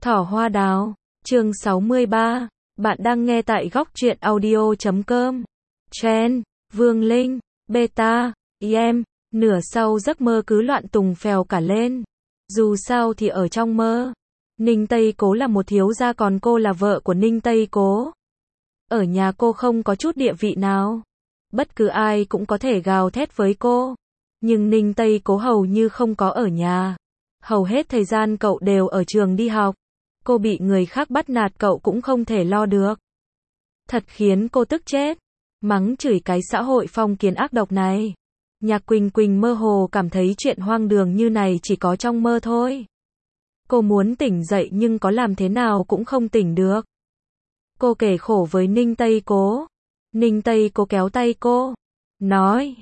Thỏ hoa đào, chương 63, bạn đang nghe tại góc truyện audio.com. Chen, Vương Linh, Beta, em, nửa sau giấc mơ cứ loạn tùng phèo cả lên. Dù sao thì ở trong mơ, Ninh Tây Cố là một thiếu gia còn cô là vợ của Ninh Tây Cố. Ở nhà cô không có chút địa vị nào. Bất cứ ai cũng có thể gào thét với cô. Nhưng Ninh Tây Cố hầu như không có ở nhà. Hầu hết thời gian cậu đều ở trường đi học. Cô bị người khác bắt nạt cậu cũng không thể lo được. Thật khiến cô tức chết. Mắng chửi cái xã hội phong kiến ác độc này. Nhạc Quỳnh Quỳnh mơ hồ cảm thấy chuyện hoang đường như này chỉ có trong mơ thôi. Cô muốn tỉnh dậy nhưng có làm thế nào cũng không tỉnh được. Cô kể khổ với Ninh Tây Cố. Ninh Tây Cố kéo tay cô. Nói,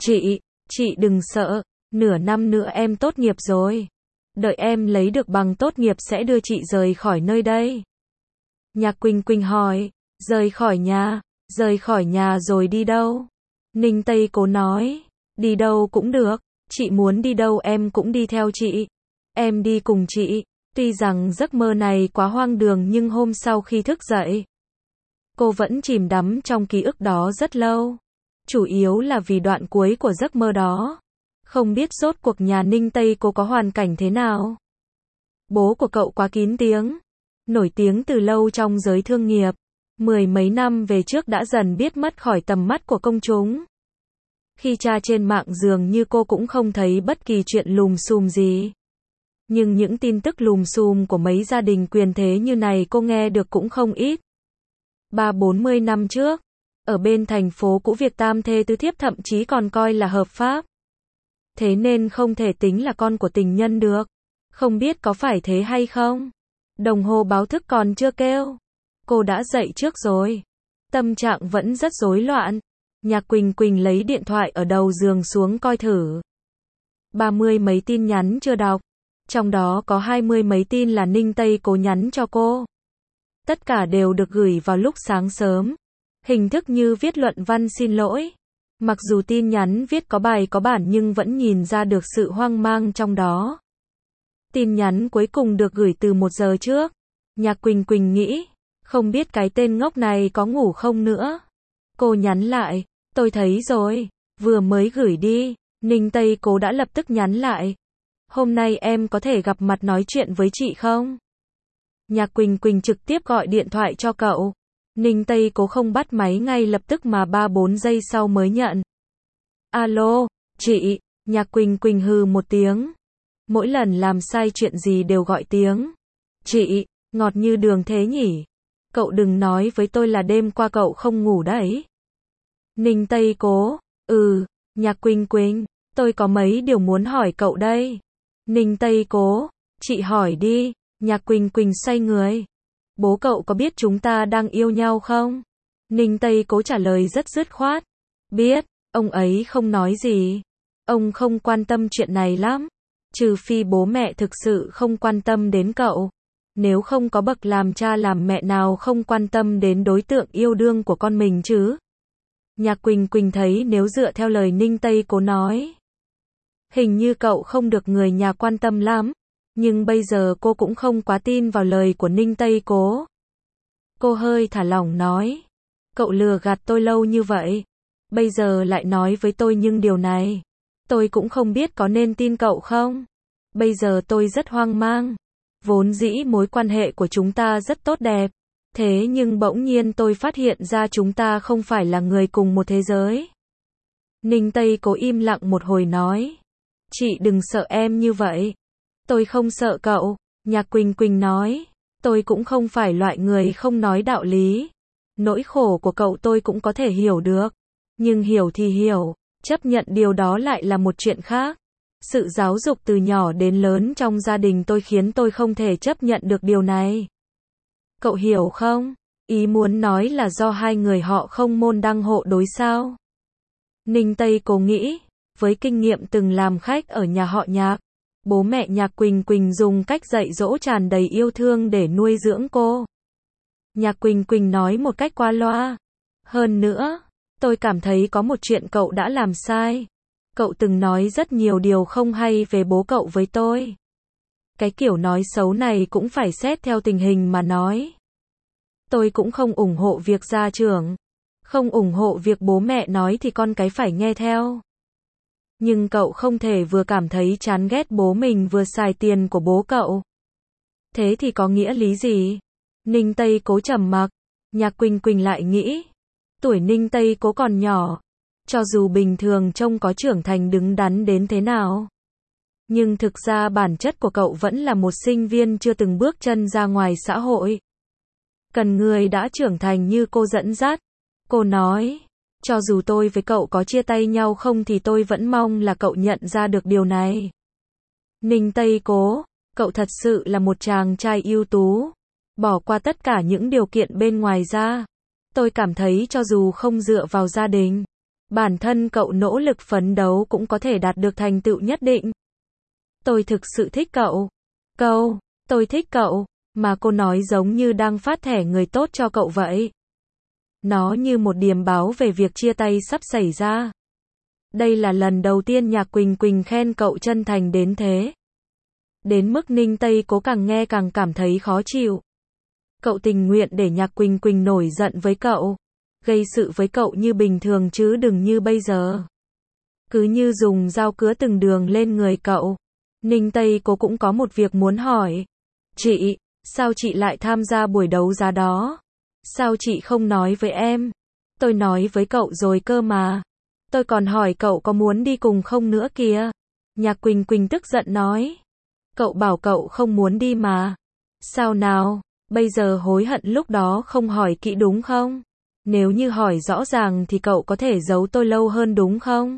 chị đừng sợ. Nửa năm nữa em tốt nghiệp rồi. Đợi em lấy được bằng tốt nghiệp sẽ đưa chị rời khỏi nơi đây. Nhạc Quỳnh Quỳnh hỏi, rời khỏi nhà rồi đi đâu? Ninh Tây Cố nói, đi đâu cũng được, chị muốn đi đâu em cũng đi theo chị. Em đi cùng chị. Tuy rằng giấc mơ này quá hoang đường nhưng hôm sau khi thức dậy, cô vẫn chìm đắm trong ký ức đó rất lâu. Chủ yếu là vì đoạn cuối của giấc mơ đó. Không biết rốt cuộc nhà Ninh Tây Cố có hoàn cảnh thế nào. Bố của cậu quá kín tiếng. Nổi tiếng từ lâu trong giới thương nghiệp. Mười mấy năm về trước đã dần biết mất khỏi tầm mắt của công chúng. Khi tra trên mạng dường như cô cũng không thấy bất kỳ chuyện lùm xùm gì. Nhưng những tin tức lùm xùm của mấy gia đình quyền thế như này cô nghe được cũng không ít. 30-40 năm trước, ở bên thành phố cũ việc tam thê tứ thiếp thậm chí còn coi là hợp pháp. Thế nên không thể tính là con của tình nhân được. Không biết có phải thế hay không? Đồng hồ báo thức còn chưa kêu. Cô đã dậy trước rồi. Tâm trạng vẫn rất rối loạn. Nhạc Quỳnh Quỳnh lấy điện thoại ở đầu giường xuống coi thử. 30 mấy tin nhắn chưa đọc. Trong đó có 20 mấy tin là Ninh Tây Cố nhắn cho cô. Tất cả đều được gửi vào lúc sáng sớm. Hình thức như viết luận văn xin lỗi. Mặc dù tin nhắn viết có bài có bản nhưng vẫn nhìn ra được sự hoang mang trong đó. Tin nhắn cuối cùng được gửi từ 1 giờ trước. Nhạc Quỳnh Quỳnh nghĩ, không biết cái tên ngốc này có ngủ không nữa. Cô nhắn lại, tôi thấy rồi, vừa mới gửi đi. Ninh Tây Cố đã lập tức nhắn lại. Hôm nay em có thể gặp mặt nói chuyện với chị không? Nhạc Quỳnh Quỳnh trực tiếp gọi điện thoại cho cậu. Ninh Tây Cố không bắt máy ngay lập tức mà 3-4 giây sau mới nhận. Alo, chị. Nhạc Quỳnh Quỳnh hừ một tiếng. Mỗi lần làm sai chuyện gì đều gọi tiếng. Chị, ngọt như đường thế nhỉ? Cậu đừng nói với tôi là đêm qua cậu không ngủ đấy. Ninh Tây Cố, Nhạc Quỳnh Quỳnh, tôi có mấy điều muốn hỏi cậu đây. Ninh Tây Cố, chị hỏi đi. Nhạc Quỳnh Quỳnh xoay người. Bố cậu có biết chúng ta đang yêu nhau không? Ninh Tây Cố trả lời rất dứt khoát. Biết, ông ấy không nói gì. Ông không quan tâm chuyện này lắm. Trừ phi bố mẹ thực sự không quan tâm đến cậu. Nếu không có bậc làm cha làm mẹ nào không quan tâm đến đối tượng yêu đương của con mình chứ. Nhạc Quỳnh Quỳnh thấy nếu dựa theo lời Ninh Tây Cố nói, hình như cậu không được người nhà quan tâm lắm. Nhưng bây giờ cô cũng không quá tin vào lời của Ninh Tây Cố. Cô hơi thả lỏng nói. Cậu lừa gạt tôi lâu như vậy. Bây giờ lại nói với tôi nhưng điều này. Tôi cũng không biết có nên tin cậu không. Bây giờ tôi rất hoang mang. Vốn dĩ mối quan hệ của chúng ta rất tốt đẹp. Thế nhưng bỗng nhiên tôi phát hiện ra chúng ta không phải là người cùng một thế giới. Ninh Tây Cố im lặng một hồi nói. Chị đừng sợ em như vậy. Tôi không sợ cậu. Nhạc Quỳnh Quỳnh nói. Tôi cũng không phải loại người không nói đạo lý. Nỗi khổ của cậu tôi cũng có thể hiểu được. Nhưng hiểu thì hiểu. Chấp nhận điều đó lại là một chuyện khác. Sự giáo dục từ nhỏ đến lớn trong gia đình tôi khiến tôi không thể chấp nhận được điều này. Cậu hiểu không? Ý muốn nói là do hai người họ không môn đăng hộ đối sao? Ninh Tây Cố nghĩ. Với kinh nghiệm từng làm khách ở nhà họ Nhạc, bố mẹ Nhạc Quỳnh Quỳnh dùng cách dạy dỗ tràn đầy yêu thương để nuôi dưỡng cô. Nhạc Quỳnh Quỳnh nói một cách qua loa. Hơn nữa, tôi cảm thấy có một chuyện cậu đã làm sai. Cậu từng nói rất nhiều điều không hay về bố cậu với tôi. Cái kiểu nói xấu này cũng phải xét theo tình hình mà nói. Tôi cũng không ủng hộ việc gia trưởng. Không ủng hộ việc bố mẹ nói thì con cái phải nghe theo. Nhưng cậu không thể vừa cảm thấy chán ghét bố mình vừa xài tiền của bố cậu. Thế thì có nghĩa lý gì? Ninh Tây Cố trầm mặc. Nhạc Quỳnh Quỳnh lại nghĩ. Tuổi Ninh Tây Cố còn nhỏ. Cho dù bình thường trông có trưởng thành đứng đắn đến thế nào. Nhưng thực ra bản chất của cậu vẫn là một sinh viên chưa từng bước chân ra ngoài xã hội. Cần người đã trưởng thành như cô dẫn dắt. Cô nói, cho dù tôi với cậu có chia tay nhau không thì tôi vẫn mong là cậu nhận ra được điều này. Ninh Tây Cố, cậu thật sự là một chàng trai ưu tú. Bỏ qua tất cả những điều kiện bên ngoài ra. Tôi cảm thấy cho dù không dựa vào gia đình, bản thân cậu nỗ lực phấn đấu cũng có thể đạt được thành tựu nhất định. Tôi thực sự thích cậu. Tôi thích cậu, mà cô nói giống như đang phát thẻ người tốt cho cậu vậy. Nó như một điềm báo về việc chia tay sắp xảy ra. Đây là lần đầu tiên Nhạc Quỳnh Quỳnh khen cậu chân thành đến thế. Đến mức Ninh Tây Cố càng nghe càng cảm thấy khó chịu. Cậu tình nguyện để Nhạc Quỳnh Quỳnh nổi giận với cậu, gây sự với cậu như bình thường chứ đừng như bây giờ. Cứ như dùng dao cứa từng đường lên người cậu. Ninh Tây Cố cũng có một việc muốn hỏi. Chị, sao chị lại tham gia buổi đấu giá đó? Sao chị không nói với em? Tôi nói với cậu rồi cơ mà. Tôi còn hỏi cậu có muốn đi cùng không nữa kìa. Nhạc Quỳnh Quỳnh tức giận nói. Cậu bảo cậu không muốn đi mà. Sao nào, bây giờ hối hận lúc đó không hỏi kỹ đúng không? Nếu như hỏi rõ ràng thì cậu có thể giấu tôi lâu hơn đúng không?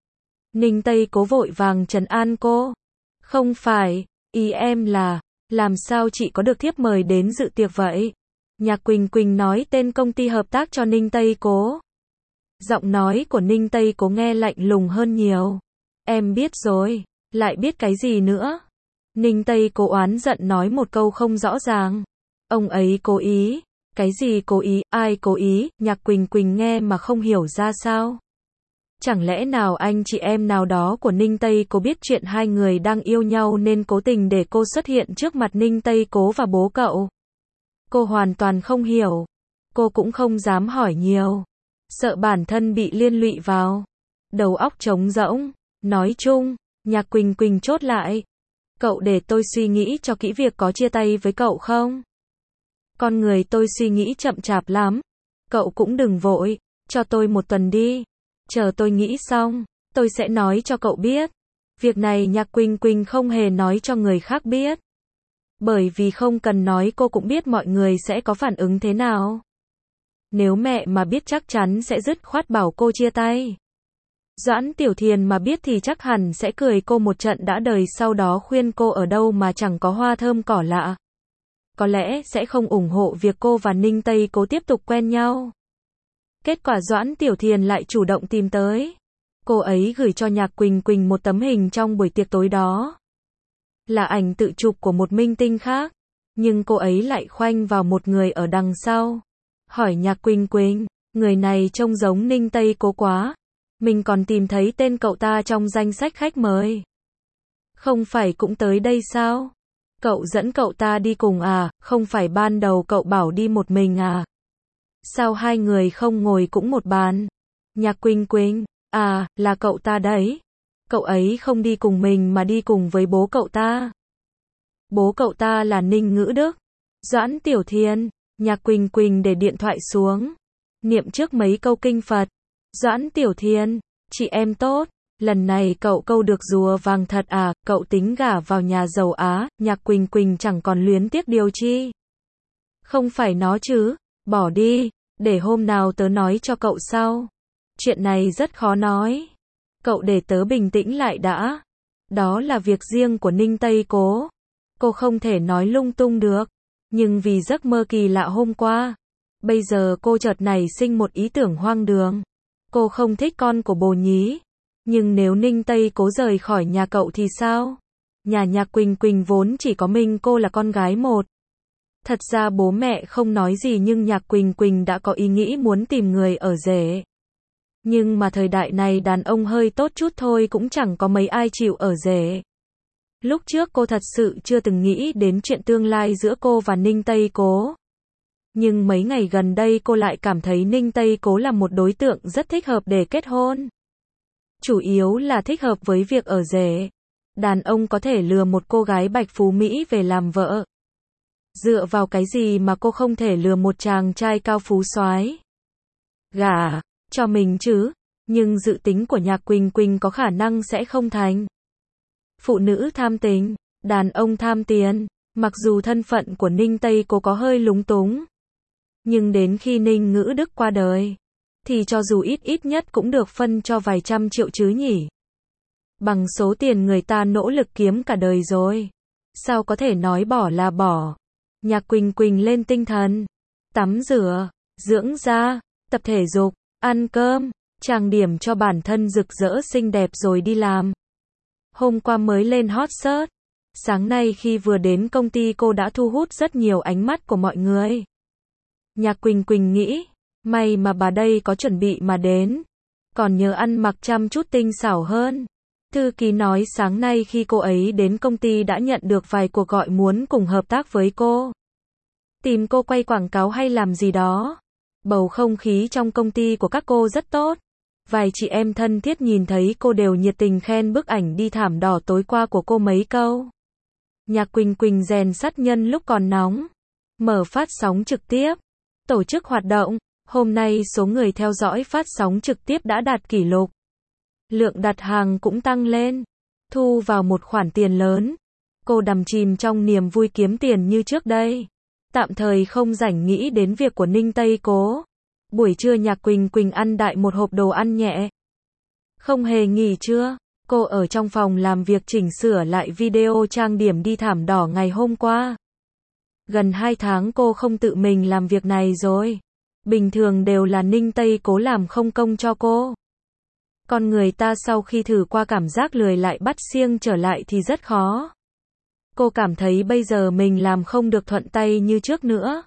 Ninh Tây Cố vội vàng trấn an cô. Không phải, ý em là, làm sao chị có được thiếp mời đến dự tiệc vậy? Nhạc Quỳnh Quỳnh nói tên công ty hợp tác cho Ninh Tây Cố. Giọng nói của Ninh Tây Cố nghe lạnh lùng hơn nhiều. Em biết rồi, lại biết cái gì nữa? Ninh Tây Cố oán giận nói một câu không rõ ràng. Ông ấy cố ý. Cái gì cố ý, ai cố ý? Nhạc Quỳnh Quỳnh nghe mà không hiểu ra sao. Chẳng lẽ nào anh chị em nào đó của Ninh Tây Cố biết chuyện hai người đang yêu nhau nên cố tình để cô xuất hiện trước mặt Ninh Tây Cố và bố cậu? Cô hoàn toàn không hiểu. Cô cũng không dám hỏi nhiều. Sợ bản thân bị liên lụy vào. Đầu óc trống rỗng. Nói chung, Nhạc Quỳnh Quỳnh chốt lại. Cậu để tôi suy nghĩ cho kỹ việc có chia tay với cậu không? Con người tôi suy nghĩ chậm chạp lắm. Cậu cũng đừng vội. Cho tôi một tuần đi. Chờ tôi nghĩ xong, tôi sẽ nói cho cậu biết. Việc này Nhạc Quỳnh Quỳnh không hề nói cho người khác biết. Bởi vì không cần nói cô cũng biết mọi người sẽ có phản ứng thế nào. Nếu mẹ mà biết chắc chắn sẽ dứt khoát bảo cô chia tay. Doãn Tiểu Thiền mà biết thì chắc hẳn sẽ cười cô một trận đã đời sau đó khuyên cô ở đâu mà chẳng có hoa thơm cỏ lạ. Có lẽ sẽ không ủng hộ việc cô và Ninh Tây Cố tiếp tục quen nhau. Kết quả Doãn Tiểu Thiền lại chủ động tìm tới. Cô ấy gửi cho Nhạc Quỳnh Quỳnh một tấm hình trong buổi tiệc tối đó. Là ảnh tự chụp của một minh tinh khác. Nhưng cô ấy lại khoanh vào một người ở đằng sau. Hỏi Nhạc Quỳnh Quỳnh, người này trông giống Ninh Tây Cố quá. Mình còn tìm thấy tên cậu ta trong danh sách khách mời. Không phải cũng tới đây sao? Cậu dẫn cậu ta đi cùng à? Không phải ban đầu cậu bảo đi một mình à? Sao hai người không ngồi cũng một bàn? Nhạc Quỳnh Quỳnh, à, là cậu ta đấy. Cậu ấy không đi cùng mình mà đi cùng với bố cậu ta. Bố cậu ta là Ninh Ngữ Đức. Doãn Tiểu Thiền, Nhạc Quỳnh Quỳnh để điện thoại xuống. Niệm trước mấy câu kinh Phật. Doãn Tiểu Thiền, chị em tốt. Lần này cậu câu được rùa vàng thật à? Cậu tính gả vào nhà giàu Á? Nhạc Quỳnh Quỳnh chẳng còn luyến tiếc điều chi. Không phải nó chứ. Bỏ đi. Để hôm nào tớ nói cho cậu sau. Chuyện này rất khó nói. Cậu để tớ bình tĩnh lại đã. Đó là việc riêng của Ninh Tây Cố. Cô không thể nói lung tung được. Nhưng vì giấc mơ kỳ lạ hôm qua, bây giờ cô chợt nảy sinh một ý tưởng hoang đường. Cô không thích con của bồ nhí. Nhưng nếu Ninh Tây Cố rời khỏi nhà cậu thì sao? Nhà Nhạc Quỳnh Quỳnh vốn chỉ có mình cô là con gái một. Thật ra bố mẹ không nói gì nhưng Nhạc Quỳnh Quỳnh đã có ý nghĩ muốn tìm người ở rể. Nhưng mà thời đại này đàn ông hơi tốt chút thôi cũng chẳng có mấy ai chịu ở rể. Lúc trước cô thật sự chưa từng nghĩ đến chuyện tương lai giữa cô và Ninh Tây Cố. Nhưng mấy ngày gần đây cô lại cảm thấy Ninh Tây Cố là một đối tượng rất thích hợp để kết hôn. Chủ yếu là thích hợp với việc ở rể. Đàn ông có thể lừa một cô gái bạch phú Mỹ về làm vợ. Dựa vào cái gì mà cô không thể lừa một chàng trai cao phú soái gả cho mình chứ? Nhưng dự tính của Nhạc Quỳnh Quỳnh có khả năng sẽ không thành. Phụ nữ tham tình, đàn ông tham tiền. Mặc dù thân phận của Ninh Tây Cố có hơi lúng túng, nhưng đến khi Ninh Ngữ Đức qua đời, thì cho dù ít nhất cũng được phân cho vài trăm triệu chứ nhỉ. Bằng số tiền người ta nỗ lực kiếm cả đời rồi, sao có thể nói bỏ là bỏ. Nhạc Quỳnh Quỳnh lên tinh thần, tắm rửa, dưỡng da, tập thể dục, ăn cơm, trang điểm cho bản thân rực rỡ xinh đẹp rồi đi làm. Hôm qua mới lên hot search, sáng nay khi vừa đến công ty cô đã thu hút rất nhiều ánh mắt của mọi người. Nhạc Quỳnh Quỳnh nghĩ, may mà bà đây có chuẩn bị mà đến, còn nhớ ăn mặc chăm chút tinh xảo hơn. Thư ký nói sáng nay khi cô ấy đến công ty đã nhận được vài cuộc gọi muốn cùng hợp tác với cô. Tìm cô quay quảng cáo hay làm gì đó. Bầu không khí trong công ty của các cô rất tốt. Vài chị em thân thiết nhìn thấy cô đều nhiệt tình khen bức ảnh đi thảm đỏ tối qua của cô mấy câu. Nhạc Quỳnh Quỳnh rèn sắt nhân lúc còn nóng. Mở phát sóng trực tiếp. Tổ chức hoạt động. Hôm nay số người theo dõi phát sóng trực tiếp đã đạt kỷ lục. Lượng đặt hàng cũng tăng lên. Thu vào một khoản tiền lớn. Cô đắm chìm trong niềm vui kiếm tiền như trước đây. Tạm thời không rảnh nghĩ đến việc của Ninh Tây Cố. Buổi trưa Nhạc Quỳnh Quỳnh ăn đại một hộp đồ ăn nhẹ. Không hề nghỉ trưa. Cô ở trong phòng làm việc chỉnh sửa lại video trang điểm đi thảm đỏ ngày hôm qua. Gần 2 tháng cô không tự mình làm việc này rồi. Bình thường đều là Ninh Tây Cố làm không công cho cô. Con người ta sau khi thử qua cảm giác lười lại bắt siêng trở lại thì rất khó. Cô cảm thấy bây giờ mình làm không được thuận tay như trước nữa.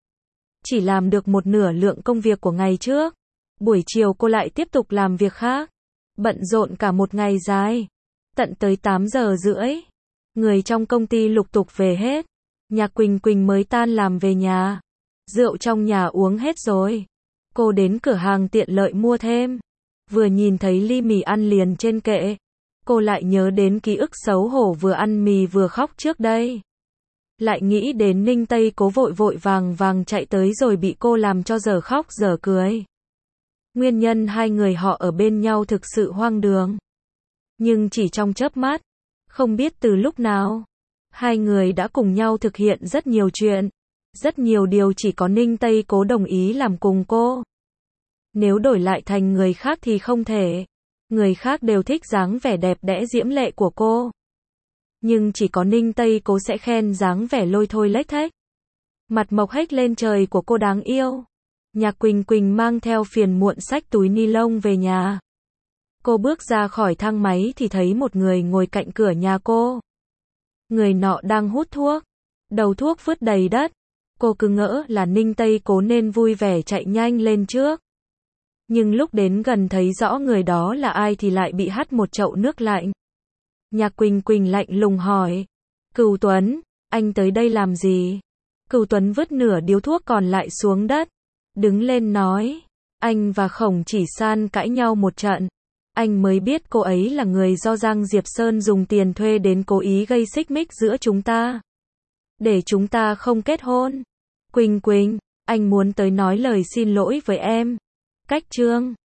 Chỉ làm được một nửa lượng công việc của ngày trước. Buổi chiều cô lại tiếp tục làm việc khác. Bận rộn cả một ngày dài. Tận tới 8 giờ rưỡi. Người trong công ty lục tục về hết. Nhạc Quỳnh Quỳnh mới tan làm về nhà. Rượu trong nhà uống hết rồi. Cô đến cửa hàng tiện lợi mua thêm. Vừa nhìn thấy ly mì ăn liền trên kệ. Cô lại nhớ đến ký ức xấu hổ vừa ăn mì vừa khóc trước đây. Lại nghĩ đến Ninh Tây Cố vội vội vàng chạy tới rồi bị cô làm cho giờ khóc giờ cười. Nguyên nhân hai người họ ở bên nhau thực sự hoang đường. Nhưng chỉ trong chớp mắt, không biết từ lúc nào, hai người đã cùng nhau thực hiện rất nhiều chuyện. Rất nhiều điều chỉ có Ninh Tây Cố đồng ý làm cùng cô. Nếu đổi lại thành người khác thì không thể. Người khác đều thích dáng vẻ đẹp đẽ diễm lệ của cô. Nhưng chỉ có Ninh Tây Cố sẽ khen dáng vẻ lôi thôi lếch thếch. Mặt mộc hếch lên trời của cô đáng yêu. Nhạc Quỳnh Quỳnh mang theo phiền muộn xách túi ni lông về nhà. Cô bước ra khỏi thang máy thì thấy một người ngồi cạnh cửa nhà cô. Người nọ đang hút thuốc. Đầu thuốc vứt đầy đất. Cô cứ ngỡ là Ninh Tây Cố nên vui vẻ chạy nhanh lên trước. Nhưng lúc đến gần thấy rõ người đó là ai thì lại bị hắt một chậu nước lạnh. Nhạc Quỳnh Quỳnh lạnh lùng hỏi. Cửu Tuấn, anh tới đây làm gì? Cửu Tuấn vứt nửa điếu thuốc còn lại xuống đất. Đứng lên nói. Anh và Khổng Chỉ San cãi nhau một trận. Anh mới biết cô ấy là người do Giang Diệp Sơn dùng tiền thuê đến cố ý gây xích mích giữa chúng ta. Để chúng ta không kết hôn. Quỳnh Quỳnh, anh muốn tới nói lời xin lỗi với em. Cách chương